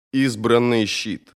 Избранный щит.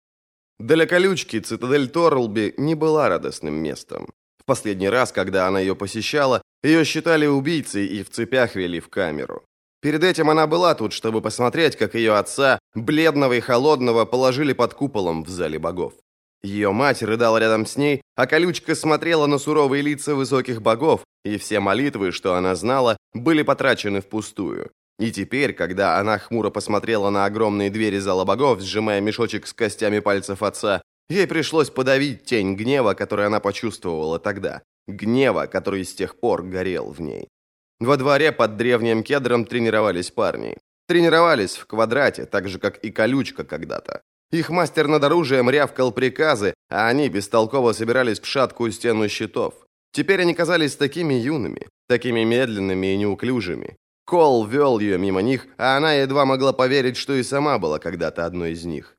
Для колючки цитадель Торрелби не была радостным местом. В последний раз, когда она ее посещала, ее считали убийцей и в цепях вели в камеру. Перед этим она была тут, чтобы посмотреть, как ее отца, бледного и холодного, положили под куполом в зале богов. Ее мать рыдала рядом с ней, а колючка смотрела на суровые лица высоких богов, и все молитвы, что она знала, были потрачены впустую. И теперь, когда она хмуро посмотрела на огромные двери зала богов, сжимая мешочек с костями пальцев отца, ей пришлось подавить тень гнева, который она почувствовала тогда. Гнева, который с тех пор горел в ней. Во дворе под древним кедром тренировались парни. Тренировались в квадрате, так же, как и колючка когда-то. Их мастер над оружием рявкал приказы, а они бестолково собирались в шаткую стену щитов. Теперь они казались такими юными, такими медленными и неуклюжими. Кол вел ее мимо них, а она едва могла поверить, что и сама была когда-то одной из них.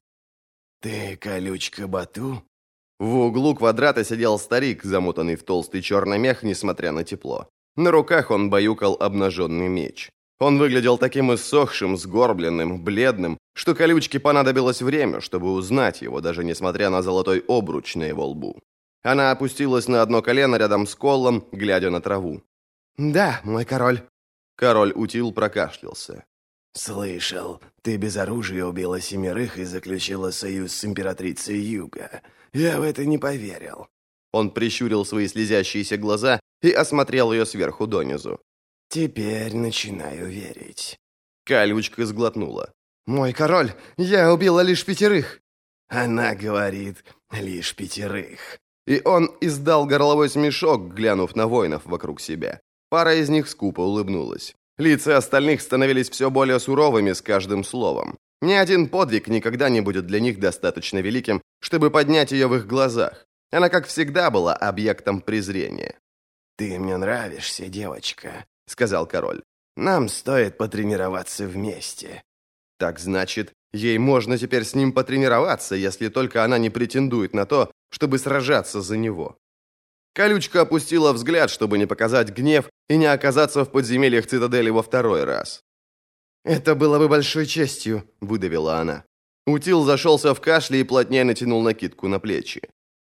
«Ты колючка Бату?» В углу квадрата сидел старик, замотанный в толстый черный мех, несмотря на тепло. На руках он баюкал обнаженный меч. Он выглядел таким иссохшим, сгорбленным, бледным, что колючке понадобилось время, чтобы узнать его, даже несмотря на золотой обруч на его лбу. Она опустилась на одно колено рядом с Колом, глядя на траву. «Да, мой король». Король-утил прокашлялся. «Слышал, ты без оружия убила 7 и заключила союз с императрицей Юга. Я в это не поверил». Он прищурил свои слезящиеся глаза и осмотрел ее сверху донизу. «Теперь начинаю верить». Колючка сглотнула. «Мой король, я убила лишь 5». Она говорит, лишь 5. И он издал горловой смешок, глянув на воинов вокруг себя. Пара из них скупо улыбнулась. Лица остальных становились все более суровыми с каждым словом. Ни один подвиг никогда не будет для них достаточно великим, чтобы поднять ее в их глазах. Она, как всегда, была объектом презрения. «Ты мне нравишься, девочка», — сказал король. «Нам стоит потренироваться вместе». Так значит, ей можно теперь с ним потренироваться, если только она не претендует на то, чтобы сражаться за него. Колючка опустила взгляд, чтобы не показать гнев и не оказаться в подземельях цитадели во второй раз. «Это было бы большой честью», — выдавила она. Утил зашелся в кашле и плотнее натянул накидку на плечи.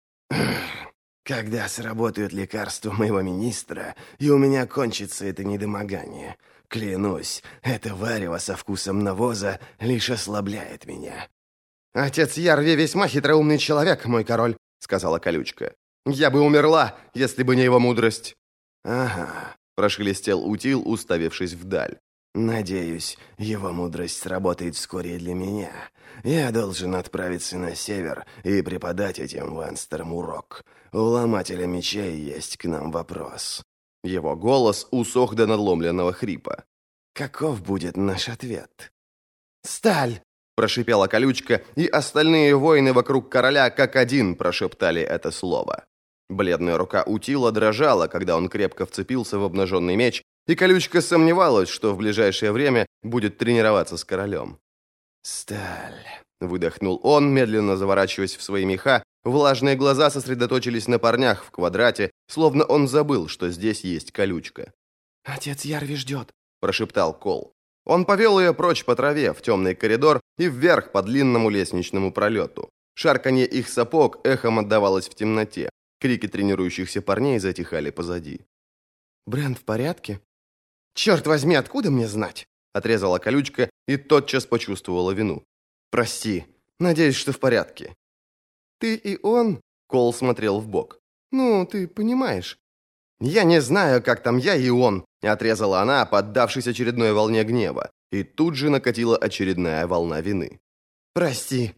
«Когда сработают лекарства моего министра, и у меня кончится это недомогание, клянусь, это варево со вкусом навоза лишь ослабляет меня». «Отец Ярви весьма хитроумный человек, мой король», — сказала колючка. «Я бы умерла, если бы не его мудрость». «Ага», — прошелестел Утил, уставившись вдаль. «Надеюсь, его мудрость сработает вскоре и для меня. Я должен отправиться на север и преподать этим ванстерам урок. У ломателя мечей есть к нам вопрос». Его голос усох до надломленного хрипа. «Каков будет наш ответ?» «Сталь!» – прошипела колючка, и остальные воины вокруг короля как один прошептали это слово. Бледная рука Утила дрожала, когда он крепко вцепился в обнаженный меч, и колючка сомневалась, что в ближайшее время будет тренироваться с королем. «Сталь!» – выдохнул он, медленно заворачиваясь в свои меха. Влажные глаза сосредоточились на парнях в квадрате, словно он забыл, что здесь есть колючка. «Отец Ярви ждет», – прошептал Кол. Он повел ее прочь по траве, в темный коридор и вверх по длинному лестничному пролету. Шарканье их сапог эхом отдавалось в темноте. Крики тренирующихся парней затихали позади. «Брент в порядке?» «Черт возьми, откуда мне знать?» – отрезала колючка и тотчас почувствовала вину. «Прости, надеюсь, что в порядке». «Ты и он?» – Кол смотрел вбок. «Ну, ты понимаешь». «Я не знаю, как там я и он», – отрезала она, поддавшись очередной волне гнева. И тут же накатила очередная волна вины. «Прости».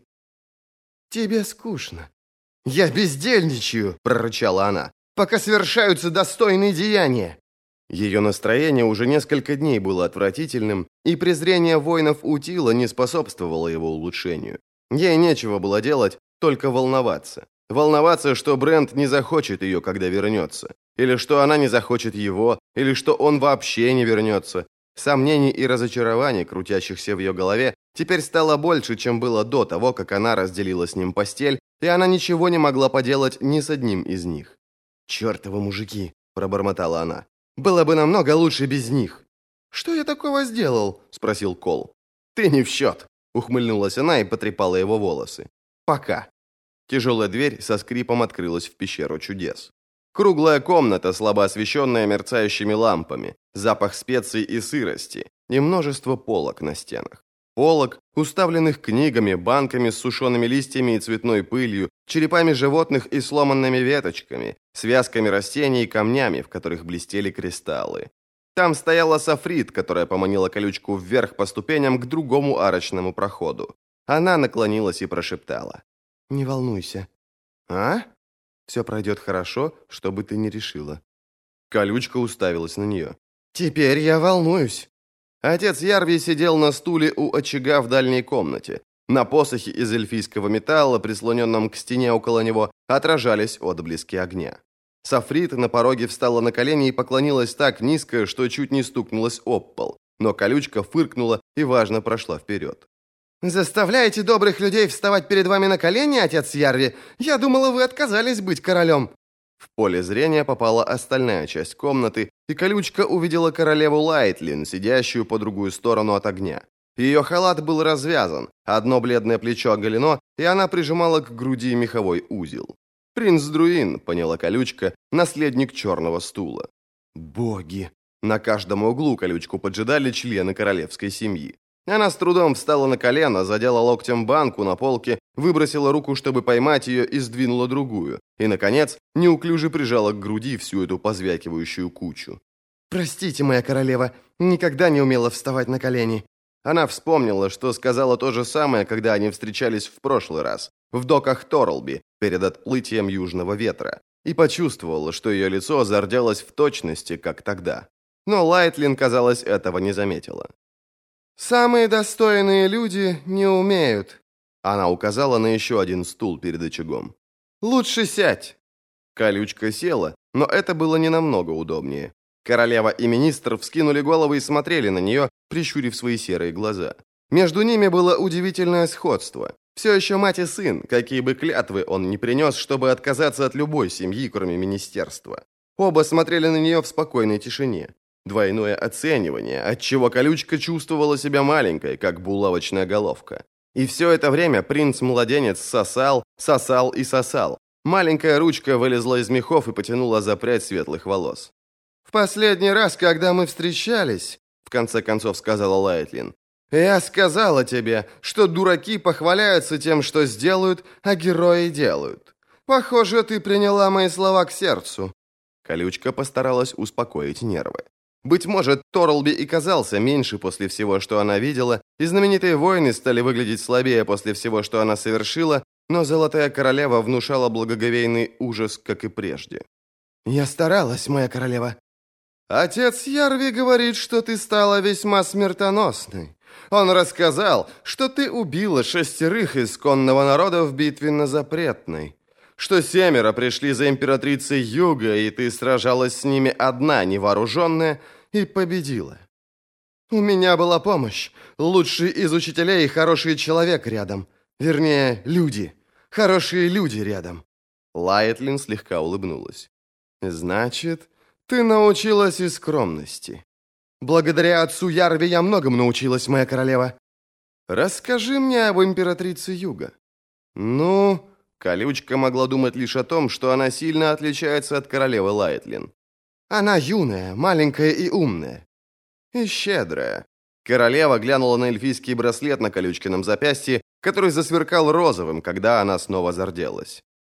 «Тебе скучно». «Я бездельничаю», – прорычала она, – «пока совершаются достойные деяния». Ее настроение уже несколько дней было отвратительным, и презрение воинов Утила не способствовало его улучшению. Ей нечего было делать, только волноваться. Волноваться, что Брент не захочет ее, когда вернется. Или что она не захочет его, или что он вообще не вернется. Сомнений и разочарований, крутящихся в ее голове, теперь стало больше, чем было до того, как она разделила с ним постель, и она ничего не могла поделать ни с одним из них. «Чертовы мужики!» – пробормотала она. «Было бы намного лучше без них». «Что я такого сделал?» – спросил Кол. «Ты не в счет», Ухмыльнулась она и потрепала его волосы. «Пока». Тяжелая дверь со скрипом открылась в пещеру чудес. Круглая комната, слабо освещенная мерцающими лампами, запах специй и сырости, и множество полок на стенах. Полок, уставленных книгами, банками с сушеными листьями и цветной пылью, черепами животных и сломанными веточками, связками растений и камнями, в которых блестели кристаллы. Там стояла Сафрит, которая поманила колючку вверх по ступеням к другому арочному проходу. Она наклонилась и прошептала. «Не волнуйся». «А? Все пройдет хорошо, что бы ты ни решила». Колючка уставилась на нее. «Теперь я волнуюсь». Отец Ярви сидел на стуле у очага в дальней комнате. На посохе из эльфийского металла, прислоненном к стене около него, отражались отблески огня. Сафрит на пороге встала на колени и поклонилась так низко, что чуть не стукнулась об пол. Но колючка фыркнула и важно прошла вперед. «Заставляете добрых людей вставать перед вами на колени, отец Ярви? Я думала, вы отказались быть королем». В поле зрения попала остальная часть комнаты, и колючка увидела королеву Лайтлин, сидящую по другую сторону от огня. Ее халат был развязан, одно бледное плечо оголено, и она прижимала к груди меховой узел. «Принц Друин», — поняла колючка, — наследник черного стула. «Боги!» На каждом углу колючку поджидали члены королевской семьи. Она с трудом встала на колено, задела локтем банку на полке, выбросила руку, чтобы поймать ее, и сдвинула другую. И, наконец, неуклюже прижала к груди всю эту позвякивающую кучу. «Простите, моя королева, никогда не умела вставать на колени». Она вспомнила, что сказала то же самое, когда они встречались в прошлый раз, в доках Торрелби, перед отплытием Южного ветра, и почувствовала, что ее лицо зарделось в точности, как тогда. Но Лайтлин, казалось, этого не заметила. «Самые достойные люди не умеют». Она указала на еще один стул перед очагом. «Лучше сядь». Колючка села, но это было не намного удобнее. Королева и министр вскинули головы и смотрели на нее, прищурив свои серые глаза. Между ними было удивительное сходство. Все еще мать и сын, какие бы клятвы он ни принес, чтобы отказаться от любой семьи, кроме министерства. Оба смотрели на нее в спокойной тишине. Двойное оценивание, отчего колючка чувствовала себя маленькой, как булавочная головка. И все это время принц-младенец сосал, сосал и сосал. Маленькая ручка вылезла из мехов и потянула за прядь светлых волос. «В последний раз, когда мы встречались», — в конце концов сказала Лайтлин, «я сказала тебе, что дураки похваляются тем, что сделают, а герои делают. Похоже, ты приняла мои слова к сердцу». Колючка постаралась успокоить нервы. Быть может, Торрелби и казался меньше после всего, что она видела, и знаменитые воины стали выглядеть слабее после всего, что она совершила, но Золотая Королева внушала благоговейный ужас, как и прежде. «Я старалась, моя королева». «Отец Ярви говорит, что ты стала весьма смертоносной. Он рассказал, что ты убила 6 исконного народа в битве на Запретной, что 7 пришли за императрицей Юга, и ты сражалась с ними одна, невооруженная, и победила. У меня была помощь, лучший из учителей и хороший человек рядом. Вернее, люди. Хорошие люди рядом». Лайтлин слегка улыбнулась. «Значит, ты научилась и скромности. Благодаря отцу Ярви я многому научилась, моя королева. Расскажи мне об императрице Юга». «Ну...» Колючка могла думать лишь о том, что она сильно отличается от королевы Лайтлин. «Она юная, маленькая и умная. И щедрая». Королева глянула на эльфийский браслет на Колючкином запястье, который засверкал розовым, когда она снова зарделась.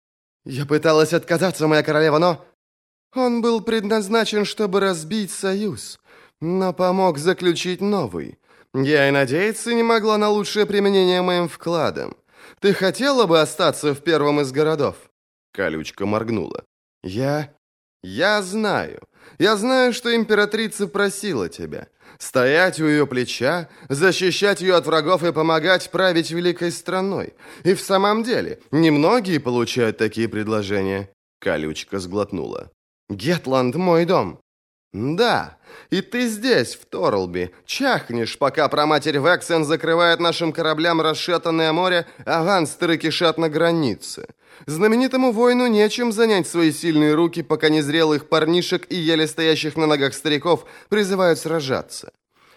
«Я пыталась отказаться, моя королева, но...» «Он был предназначен, чтобы разбить союз, но помог заключить новый. Я и надеяться не могла на лучшее применение моим вкладом. Ты хотела бы остаться в первом из городов?» Колючка моргнула. Я знаю. Я знаю, что императрица просила тебя. Стоять у ее плеча, защищать ее от врагов и помогать править великой страной. И в самом деле, немногие получают такие предложения». Колючка сглотнула. «Гетланд — мой дом». «Да, и ты здесь, в Торрелби, чахнешь, пока проматерь Вексен закрывает нашим кораблям расшатанное море, а ванстеры кишат на границе. Знаменитому воину нечем занять свои сильные руки, пока незрелых парнишек и еле стоящих на ногах стариков призывают сражаться.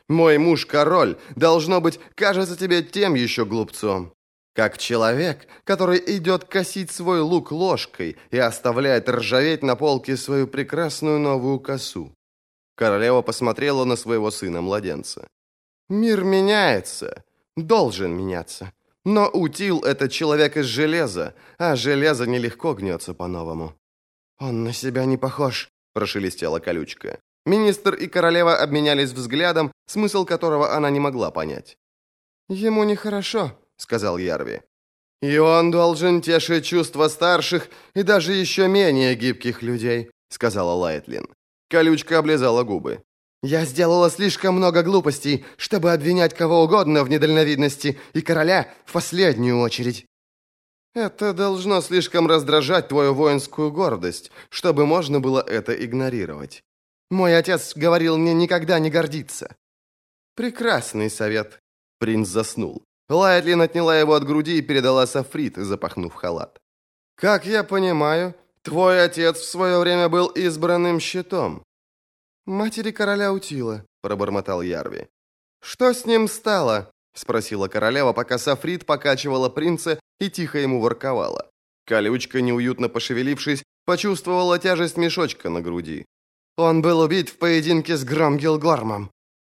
Мой муж-король, должно быть, кажется тебе тем еще глупцом. Как человек, который идет косить свой лук ложкой и оставляет ржаветь на полке свою прекрасную новую косу. Королева посмотрела на своего сына-младенца. Мир меняется, должен меняться. Но Утил — это человек из железа, а железо нелегко гнется по-новому. «Он на себя не похож», — прошелестела колючка. Министр и королева обменялись взглядом, смысл которого она не могла понять. «Ему нехорошо», — сказал Ярви. «И он должен тешить чувства старших и даже еще менее гибких людей», — сказала Лайтлин. Колючка облизала губы. «Я сделала слишком много глупостей, чтобы обвинять кого угодно в недальновидности, и короля в последнюю очередь». «Это должно слишком раздражать твою воинскую гордость, чтобы можно было это игнорировать. Мой отец говорил мне никогда не гордиться». «Прекрасный совет». Принц заснул. Лайтлин отняла его от груди и передала Сафрит, запахнув халат. «Как я понимаю, твой отец в свое время был избранным щитом». «Матери короля Утила», — пробормотал Ярви. «Что с ним стало?» — спросила королева, пока Сафрит покачивала принца и тихо ему ворковала. Колючка, неуютно пошевелившись, почувствовала тяжесть мешочка на груди. «Он был убит в поединке с Громгилгормом».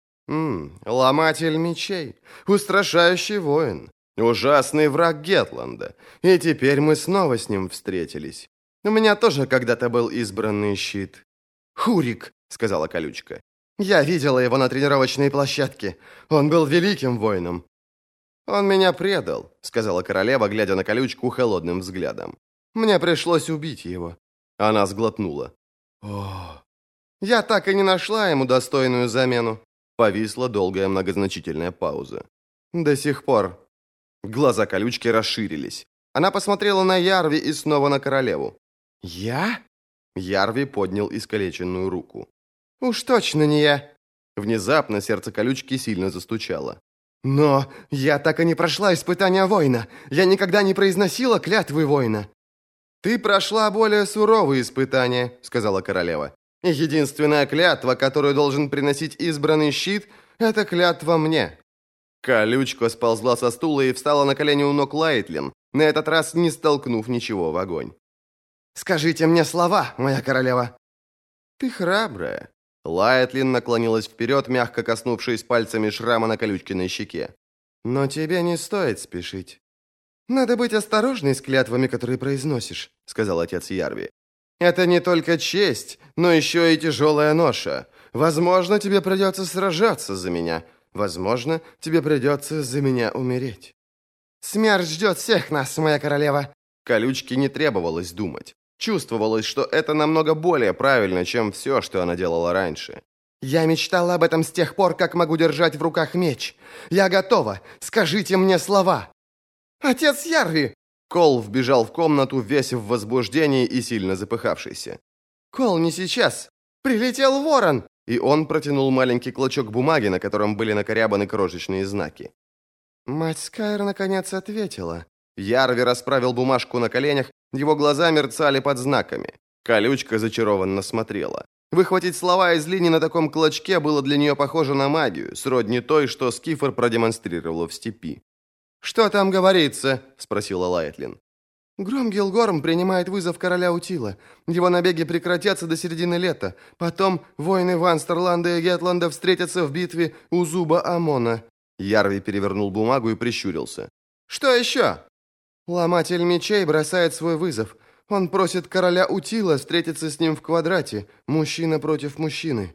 Ломатель мечей, устрашающий воин, ужасный враг Гетланда. И теперь мы снова с ним встретились. У меня тоже когда-то был избранный щит». «Хурик», — сказала колючка. «Я видела его на тренировочной площадке. Он был великим воином». «Он меня предал», — сказала королева, глядя на колючку холодным взглядом. «Мне пришлось убить его». Она сглотнула. «О, я так и не нашла ему достойную замену». Повисла долгая многозначительная пауза. «До сих пор». Глаза колючки расширились. Она посмотрела на Ярви и снова на королеву. «Я?» Ярви поднял искалеченную руку. «Уж точно не я». Внезапно сердце колючки сильно застучало. «Но я так и не прошла испытания воина. Я никогда не произносила клятвы воина». «Ты прошла более суровые испытания», — сказала королева. «И единственная клятва, которую должен приносить избранный щит, это клятва мне». Колючка сползла со стула и встала на колени у ног Лайтлин, на этот раз не столкнув ничего в огонь. «Скажите мне слова, моя королева». «Ты храбрая». Лайтлин наклонилась вперед, мягко коснувшись пальцами шрама на колючкиной щеке. «Но тебе не стоит спешить». «Надо быть осторожной с клятвами, которые произносишь», — сказал отец Ярви. «Это не только честь, но еще и тяжелая ноша. Возможно, тебе придется сражаться за меня. Возможно, тебе придется за меня умереть». «Смерть ждет всех нас, моя королева». Колючке не требовалось думать. Чувствовалось, что это намного более правильно, чем все, что она делала раньше. «Я мечтала об этом с тех пор, как могу держать в руках меч. Я готова. Скажите мне слова». «Отец Ярви!» Кол вбежал в комнату, весь в возбуждении и сильно запыхавшийся. «Кол, не сейчас! Прилетел ворон!» И он протянул маленький клочок бумаги, на котором были накорябаны крошечные знаки. Мать Скайр наконец ответила. Ярви расправил бумажку на коленях, его глаза мерцали под знаками. Колючка зачарованно смотрела. Выхватить слова из линии на таком клочке было для нее похоже на магию, сродни той, что Скифор продемонстрировала в степи. «Что там говорится?» – спросила Лайтлин. «Громгилгорм принимает вызов короля Утила. Его набеги прекратятся до середины лета. Потом воины Ванстерланда и Гетланда встретятся в битве у зуба Амона». Ярви перевернул бумагу и прищурился. «Что еще?» «Ломатель мечей бросает свой вызов. Он просит короля Утила встретиться с ним в квадрате, мужчина против мужчины».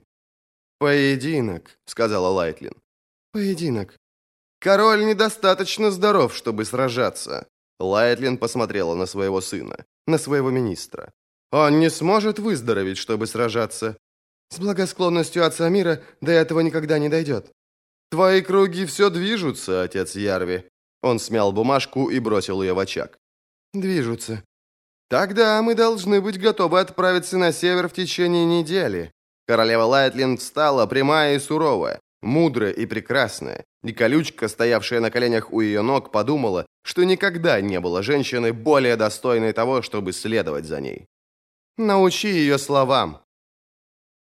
«Поединок», — сказала Лайтлин. «Поединок». «Король недостаточно здоров, чтобы сражаться». Лайтлин посмотрела на своего сына, на своего министра. «Он не сможет выздороветь, чтобы сражаться. С благосклонностью отца мира до этого никогда не дойдет». «Твои круги все движутся, отец Ярви». Он смял бумажку и бросил ее в очаг. «Движутся. Тогда мы должны быть готовы отправиться на север в течение недели». Королева Лайтлин встала, прямая и суровая, мудрая и прекрасная. И колючка, стоявшая на коленях у ее ног, подумала, что никогда не было женщины более достойной того, чтобы следовать за ней. «Научи ее словам»,